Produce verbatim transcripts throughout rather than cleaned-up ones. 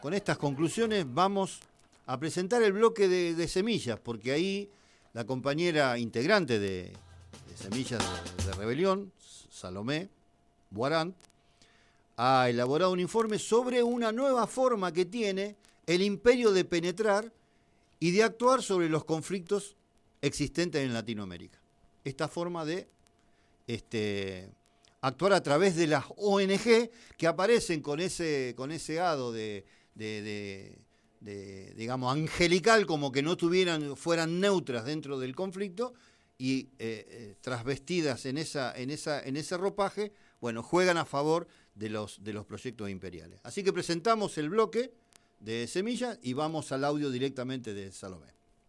con estas conclusiones vamos a presentar el bloque de, de Semillas, porque ahí la compañera integrante de, de Semillas de, de Rebelión, Salomé Boirant, ha elaborado un informe sobre una nueva forma que tiene el imperio de penetrar y de actuar sobre los conflictos existentes en Latinoamérica. Esta forma de este, actuar a través de las O N G que aparecen con ese, con ese hado de, de, de, de, digamos, angelical, como que no tuvieran, fueran neutras dentro del conflicto, y eh, eh, trasvestidas en, esa, en, esa, en ese ropaje, bueno, juegan a favor de los, de los proyectos imperiales. Así que presentamos el bloque de Semillas y vamos al audio directamente de Salomé.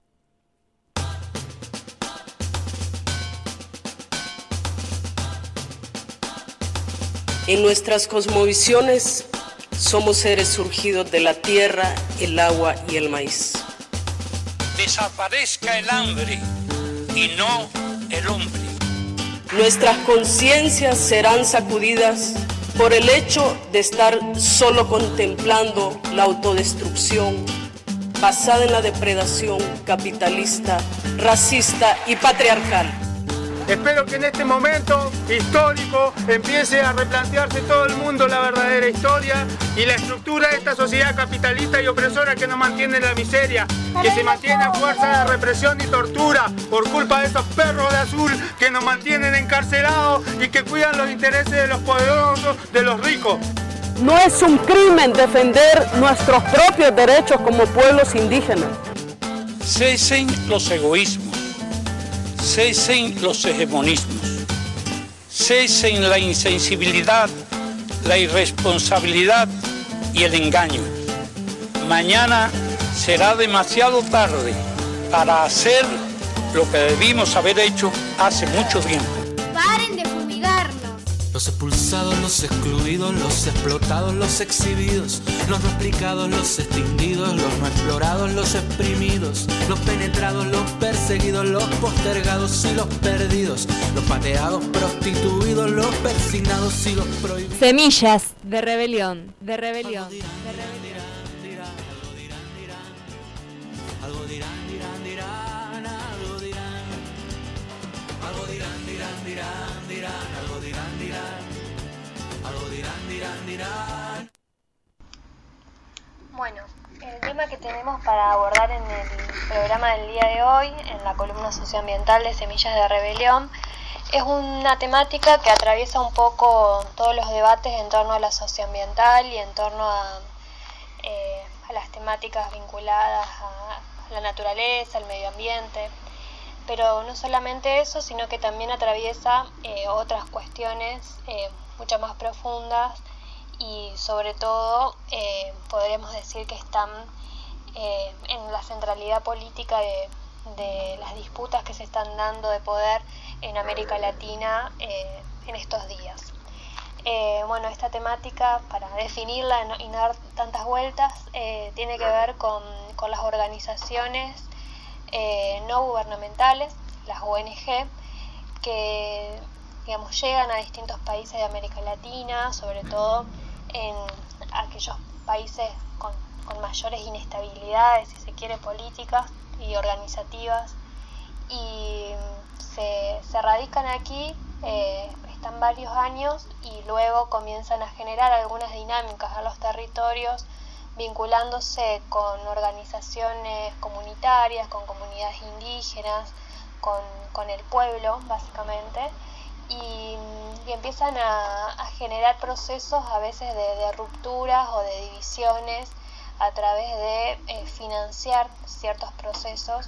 En nuestras cosmovisiones somos seres surgidos de la tierra, el agua y el maíz. Desaparezca el hambre y no el hombre. Nuestras conciencias serán sacudidas por el hecho de estar solo contemplando la autodestrucción basada en la depredación capitalista, racista y patriarcal. Espero que en este momento histórico empiece a replantearse todo el mundo la verdadera historia y la estructura de esta sociedad capitalista y opresora que nos mantiene en la miseria, que se mantiene a fuerza de represión y tortura por culpa de esos perros de azul que nos mantienen encarcelados y que cuidan los intereses de los poderosos, de los ricos. No es un crimen defender nuestros propios derechos como pueblos indígenas. Cesen los egoísmos. Cesen los hegemonismos, cesen la insensibilidad, la irresponsabilidad y el engaño. Mañana será demasiado tarde para hacer lo que debimos haber hecho hace mucho tiempo. ¡Paren de fumigarnos! Los expulsados, los excluidos, los explotados, los exhibidos, los replicados, los extinguidos, los no explorados, los exprimidos, los penetrados, los perseguidos, los postergados y los perdidos, los pateados, prostituidos, los persignados y los prohibidos. Semillas de rebelión, de rebelión, de rebelión. Algo dirán, dirán, dirán, algo dirán, algo dirán, dirán, dirán, dirán, algo dirán, dirán, algo dirán, dirán, dirán. Bueno, el tema que tenemos para abordar en el programa del día de hoy, en la columna socioambiental de Semillas de Rebelión, es una temática que atraviesa un poco todos los debates en torno a la socioambiental y en torno a, eh, a las temáticas vinculadas a la naturaleza, al medio ambiente. Pero no solamente eso, sino que también atraviesa eh, otras cuestiones eh, mucho más profundas y sobre todo eh, podríamos decir que están eh, en la centralidad política de, de las disputas que se están dando de poder en América Latina eh, en estos días. Eh, bueno, esta temática, para definirla y no dar tantas vueltas, eh, tiene que ver con, con las organizaciones eh, no gubernamentales, las O N G, que digamos, llegan a distintos países de América Latina, sobre todo en aquellos países con, con mayores inestabilidades, si se quiere, políticas y organizativas, y se, se radican aquí, eh, están varios años y luego comienzan a generar algunas dinámicas a los territorios, vinculándose con organizaciones comunitarias, con comunidades indígenas, con, con el pueblo, básicamente, y, y empiezan a, a generar procesos a veces de, de rupturas o de divisiones a través de eh, financiar ciertos procesos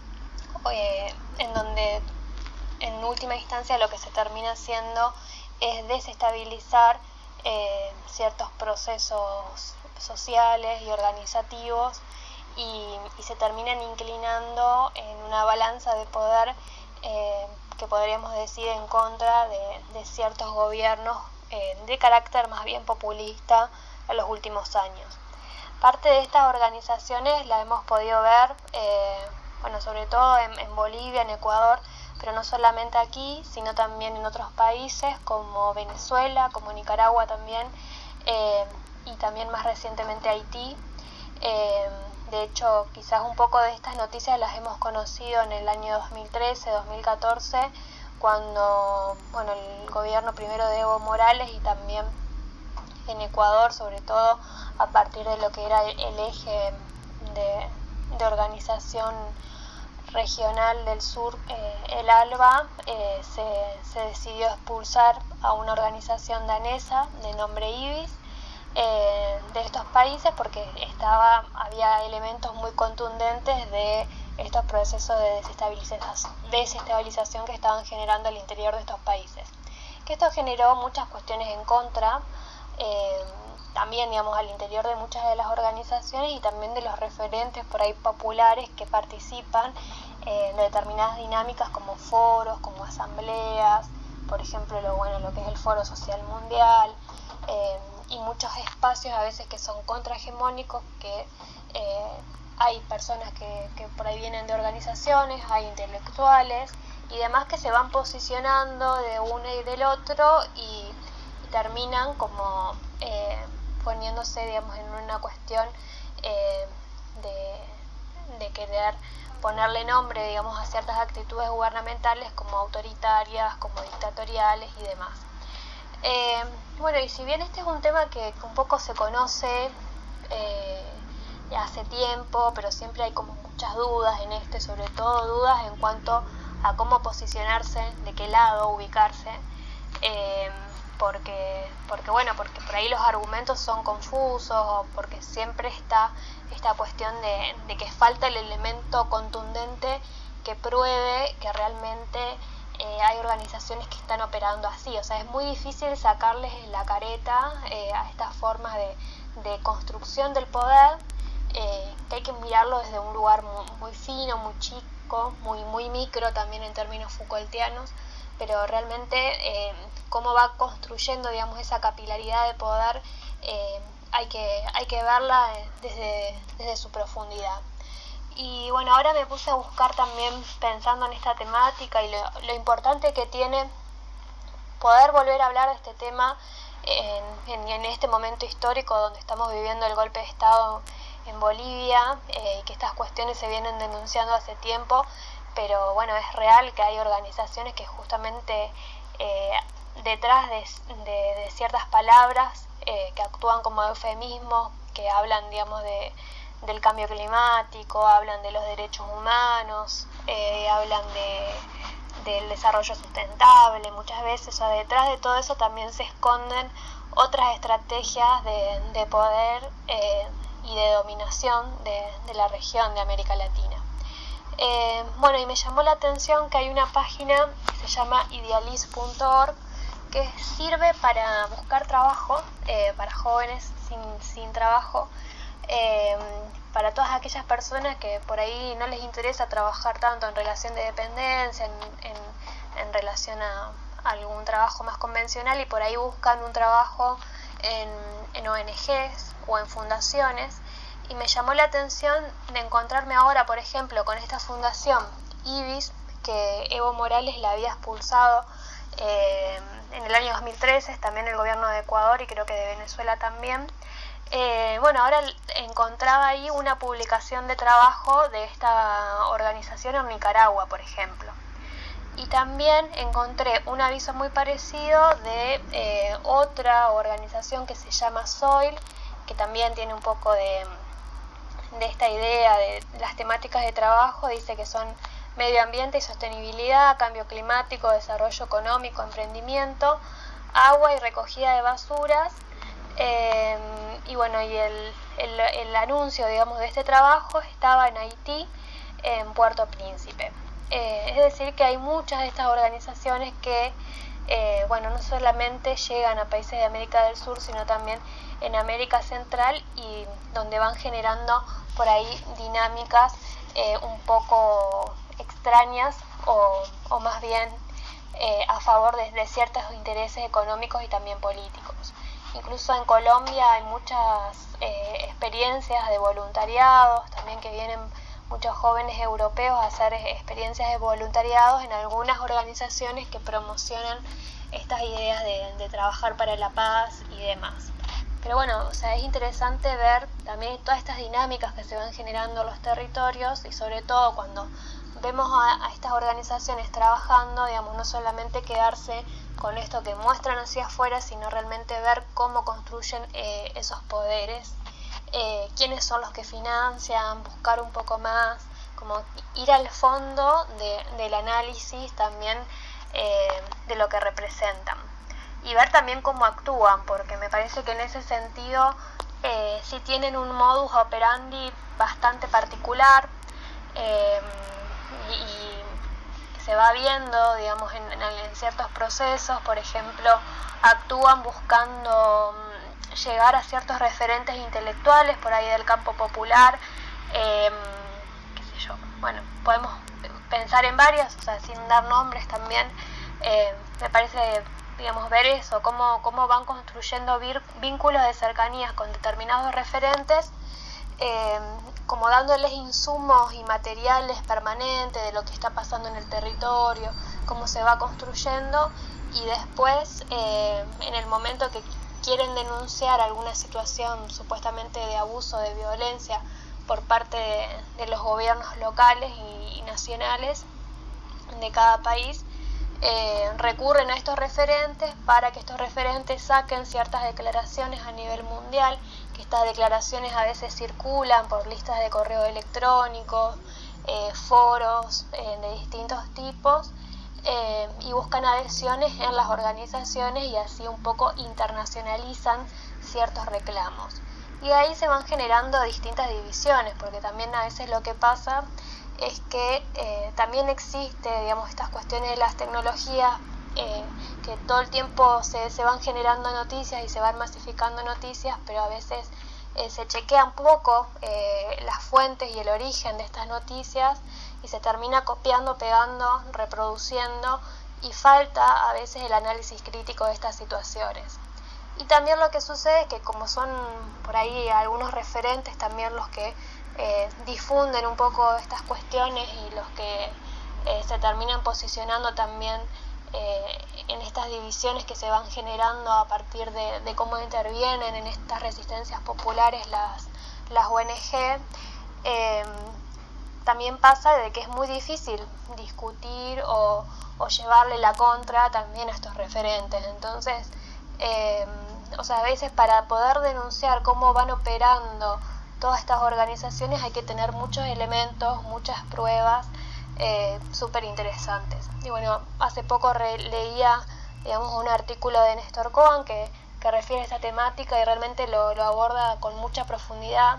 eh, en donde en última instancia lo que se termina haciendo es desestabilizar eh, ciertos procesos sociales y organizativos y, y se terminan inclinando en una balanza de poder eh, que podríamos decir en contra de, de ciertos gobiernos eh, de carácter más bien populista en los últimos años. Parte de estas organizaciones la hemos podido ver, eh, bueno, sobre todo en, en Bolivia, en Ecuador, pero no solamente aquí, sino también en otros países como Venezuela, como Nicaragua también, eh, y también más recientemente Haití, Eh, de hecho, quizás un poco de estas noticias las hemos conocido en el año dos mil trece, dos mil catorce, cuando bueno, el gobierno primero de Evo Morales y también en Ecuador, sobre todo a partir de lo que era el eje de, de organización regional del sur, eh, el ALBA, eh, se, se decidió expulsar a una organización danesa de nombre IBIS eh, de estos países porque estaba, había elementos muy contundentes de estos procesos de desestabilización, desestabilización que estaban generando al interior de estos países. Que esto generó muchas cuestiones en contra, eh, también digamos al interior de muchas de las organizaciones y también de los referentes por ahí populares que participan eh, de determinadas dinámicas como foros, como asambleas, por ejemplo lo bueno lo que es el Foro Social Mundial, eh, y muchos espacios a veces que son contrahegemónicos, que eh, hay personas que, que por ahí vienen de organizaciones, hay intelectuales y demás que se van posicionando de uno y del otro y, y terminan como eh, poniéndose, digamos, en una cuestión eh, de, de querer ponerle nombre, digamos, a ciertas actitudes gubernamentales como autoritarias, como dictatoriales y demás. Eh, bueno, y si bien este es un tema que, que un poco se conoce eh, hace tiempo, pero siempre hay como muchas dudas en este, sobre todo dudas en cuanto a cómo posicionarse, de qué lado ubicarse, eh, porque, porque bueno, porque por ahí los argumentos son confusos, o porque siempre está esta cuestión de, de que falta el elemento contundente que pruebe que realmente eh, hay organizaciones que están operando así. O sea, es muy difícil sacarles la careta eh, a estas formas de, de construcción del poder, eh, que hay que mirarlo desde un lugar muy, muy fino, muy chico, muy, muy micro también en términos Foucaultianos, pero realmente eh, cómo va construyendo, digamos, esa capilaridad de poder, eh, hay que, hay que verla desde, desde su profundidad. Y bueno, ahora me puse a buscar también pensando en esta temática y lo, lo importante que tiene poder volver a hablar de este tema en, en, en este momento histórico donde estamos viviendo el golpe de Estado en Bolivia, eh, y que estas cuestiones se vienen denunciando hace tiempo, pero bueno, es real que hay organizaciones que justamente eh, detrás de, de, de ciertas palabras eh, que actúan como eufemismos, que hablan, digamos, de, del cambio climático, hablan de los derechos humanos, eh, hablan de, del desarrollo sustentable, muchas veces, o sea, detrás de todo eso también se esconden otras estrategias de, de poder eh, y de dominación de, de la región de América Latina. Eh, bueno, y me llamó la atención que hay una página que se llama idealist punto org que sirve para buscar trabajo, eh, para jóvenes sin, sin trabajo, eh, para todas aquellas personas que por ahí no les interesa trabajar tanto en relación de dependencia, en, en, en relación a, a algún trabajo más convencional y por ahí buscan un trabajo en, en O N Ges o en fundaciones. Y me llamó la atención de encontrarme ahora, por ejemplo, con esta fundación IBIS, que Evo Morales la había expulsado eh, en el año dos mil trece, también el gobierno de Ecuador y creo que de Venezuela también. Eh, bueno, ahora encontraba ahí una publicación de trabajo de esta organización en Nicaragua, por ejemplo. Y también encontré un aviso muy parecido de eh, otra organización que se llama Soil, que también tiene un poco de... de esta idea de las temáticas de trabajo, dice que son medio ambiente y sostenibilidad, cambio climático, desarrollo económico, emprendimiento, agua y recogida de basuras, eh, y bueno, y el, el, el anuncio, digamos, de este trabajo estaba en Haití, en Puerto Príncipe. Eh, es decir, que hay muchas de estas organizaciones que, eh, bueno, no solamente llegan a países de América del Sur, sino también en América Central y donde van generando por ahí dinámicas eh, un poco extrañas o, o más bien eh, a favor de, de ciertos intereses económicos y también políticos. Incluso en Colombia hay muchas eh, experiencias de voluntariados, también que vienen muchos jóvenes europeos a hacer experiencias de voluntariados en algunas organizaciones que promocionan estas ideas de, de trabajar para la paz y demás. pero bueno, o sea, es interesante ver también todas estas dinámicas que se van generando en los territorios y sobre todo cuando vemos a, a estas organizaciones trabajando, digamos, no solamente quedarse con esto que muestran hacia afuera, sino realmente ver cómo construyen eh, esos poderes, eh, quiénes son los que financian, buscar un poco más, como ir al fondo de, del análisis también eh, de lo que representan. Y ver también cómo actúan, porque me parece que en ese sentido eh, sí tienen un modus operandi bastante particular, eh, y, y se va viendo, digamos, en, en, en ciertos procesos. Por ejemplo, actúan buscando um, llegar a ciertos referentes intelectuales por ahí del campo popular, eh, qué sé yo, bueno, podemos pensar en varias, o sea, sin dar nombres también, eh, me parece, digamos, ver eso, cómo, cómo van construyendo vir, vínculos de cercanías con determinados referentes, eh, como dándoles insumos y materiales permanentes de lo que está pasando en el territorio, cómo se va construyendo, y después, eh, en el momento que quieren denunciar alguna situación supuestamente de abuso, de violencia por parte de, de los gobiernos locales y, y nacionales de cada país, Eh, recurren a estos referentes para que estos referentes saquen ciertas declaraciones a nivel mundial, que estas declaraciones a veces circulan por listas de correo electrónico, eh, foros eh, de distintos tipos, eh, y buscan adhesiones en las organizaciones y así un poco internacionalizan ciertos reclamos. Y ahí se van generando distintas divisiones, porque también a veces lo que pasa es que eh, también existe, digamos, estas cuestiones de las tecnologías, eh, que todo el tiempo se, se van generando noticias y se van masificando noticias, pero a veces eh, se chequean poco eh, las fuentes y el origen de estas noticias y se termina copiando, pegando, reproduciendo, y falta a veces el análisis crítico de estas situaciones. Y también lo que sucede es que como son por ahí algunos referentes también los que Eh, difunden un poco estas cuestiones y los que eh, se terminan posicionando también eh, en estas divisiones que se van generando a partir de, de cómo intervienen en estas resistencias populares las, las O N G, eh, también pasa de que es muy difícil discutir o, o llevarle la contra también a estos referentes. Entonces, eh, o sea, a veces para poder denunciar cómo van operando todas estas organizaciones hay que tener muchos elementos, muchas pruebas eh, súper interesantes. Y bueno, hace poco re- leía, digamos, un artículo de Néstor Cohen que, que refiere a esta temática y realmente lo, lo aborda con mucha profundidad.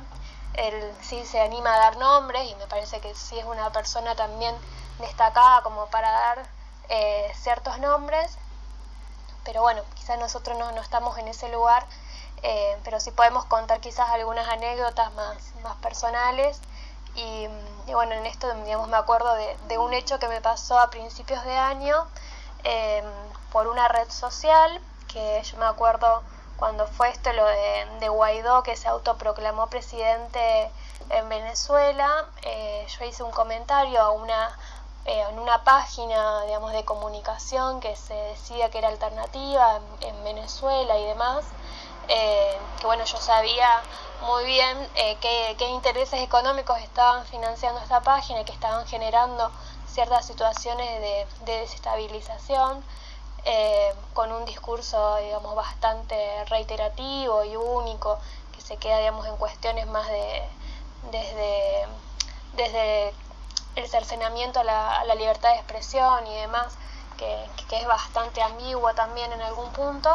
Él sí se anima a dar nombres y me parece que sí es una persona también destacada como para dar eh, ciertos nombres, pero bueno, quizás nosotros no, no estamos en ese lugar. Eh, pero sí podemos contar quizás algunas anécdotas más, más personales y, y bueno, en esto, digamos, me acuerdo de, de un hecho que me pasó a principios de año eh, por una red social, que yo me acuerdo cuando fue esto lo de, de Guaidó, que se autoproclamó presidente en Venezuela. Eh, yo hice un comentario a una, eh, en una página, digamos, de comunicación que se decía que era alternativa en, en Venezuela y demás. Eh, que bueno, yo sabía muy bien eh, qué, qué intereses económicos estaban financiando esta página y que estaban generando ciertas situaciones de, de desestabilización, eh, con un discurso, digamos, bastante reiterativo y único, que se queda, digamos, en cuestiones más de desde, desde el cercenamiento a la, a la libertad de expresión y demás, que, que es bastante ambiguo también en algún punto.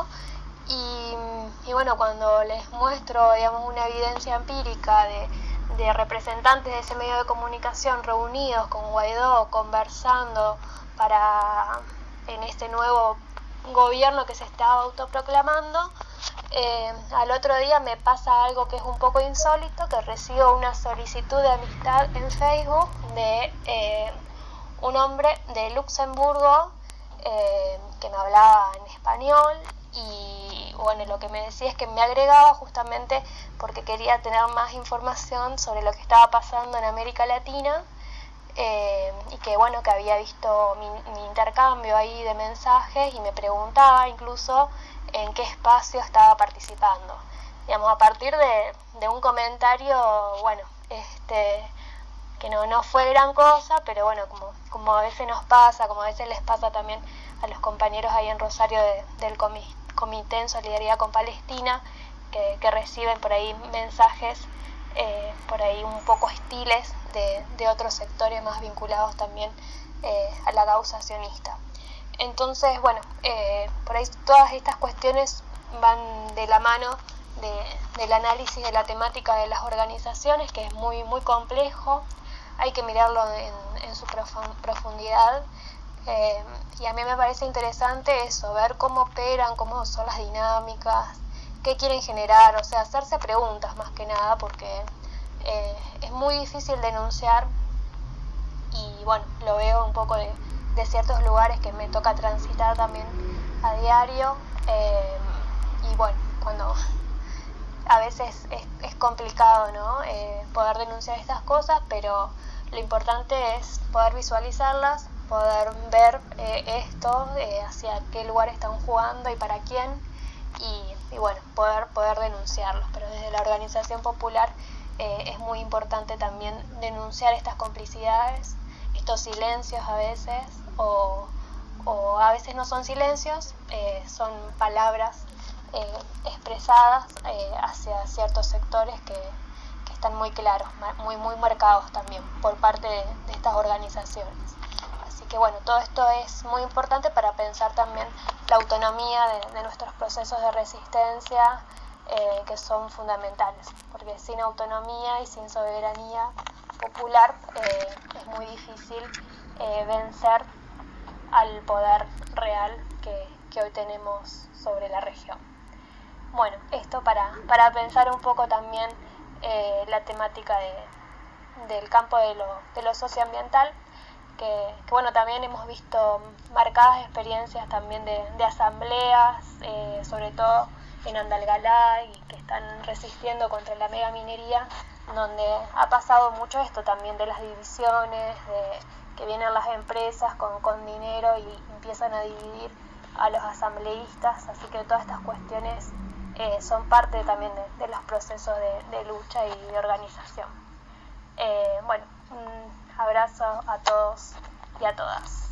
Y, y bueno, cuando les muestro, digamos, una evidencia empírica de, de representantes de ese medio de comunicación reunidos con Guaidó, conversando para en este nuevo gobierno que se está autoproclamando, eh, al otro día me pasa algo que es un poco insólito, que recibo una solicitud de amistad en Facebook de eh, un hombre de Luxemburgo eh, que me hablaba en español. Y bueno, lo que me decía es que me agregaba justamente porque quería tener más información sobre lo que estaba pasando en América Latina, eh, y que bueno, que había visto mi, mi intercambio ahí de mensajes y me preguntaba incluso en qué espacio estaba participando. digamos, a partir de, de un comentario, bueno, este que no, no fue gran cosa, pero bueno, como, como a veces nos pasa, como a veces les pasa también a los compañeros ahí en Rosario de, del comi, Comité en Solidaridad con Palestina, que, que reciben por ahí mensajes eh, por ahí un poco hostiles de, de otros sectores más vinculados también eh, a la causa sionista. Entonces, bueno, eh, por ahí todas estas cuestiones van de la mano de, del análisis de la temática de las organizaciones, que es muy, muy complejo. Hay que mirarlo en, en su profundidad eh, y a mí me parece interesante eso, ver cómo operan, cómo son las dinámicas, qué quieren generar, o sea, hacerse preguntas más que nada, porque eh, es muy difícil denunciar y bueno, lo veo un poco de, de ciertos lugares que me toca transitar también a diario eh, y bueno, cuando... A veces es, es complicado, ¿no? Eh, poder denunciar estas cosas, pero lo importante es poder visualizarlas, poder ver eh, esto, eh, hacia qué lugar están jugando y para quién, y, y bueno, poder, poder denunciarlos. Pero desde la organización popular eh, es muy importante también denunciar estas complicidades, estos silencios a veces, o, o a veces no son silencios, eh, son palabras Eh, expresadas eh, hacia ciertos sectores que, que están muy claros, muy, muy marcados también por parte de, de estas organizaciones. Así que bueno, todo esto es muy importante para pensar también la autonomía de, de nuestros procesos de resistencia, eh, que son fundamentales, porque sin autonomía y sin soberanía popular eh, es muy difícil eh, vencer al poder real que, que hoy tenemos sobre la región. Bueno, esto para, para pensar un poco también eh, la temática de, del campo de lo, de lo socioambiental, que, que bueno, también hemos visto marcadas experiencias también de, de asambleas, eh, sobre todo en Andalgalá, y que están resistiendo contra la megaminería, donde ha pasado mucho esto también de las divisiones, de que vienen las empresas con, con dinero y empiezan a dividir a los asambleístas, así que todas estas cuestiones Eh, son parte también de, de los procesos de, de lucha y de organización. Eh, bueno, un abrazo a todos y a todas.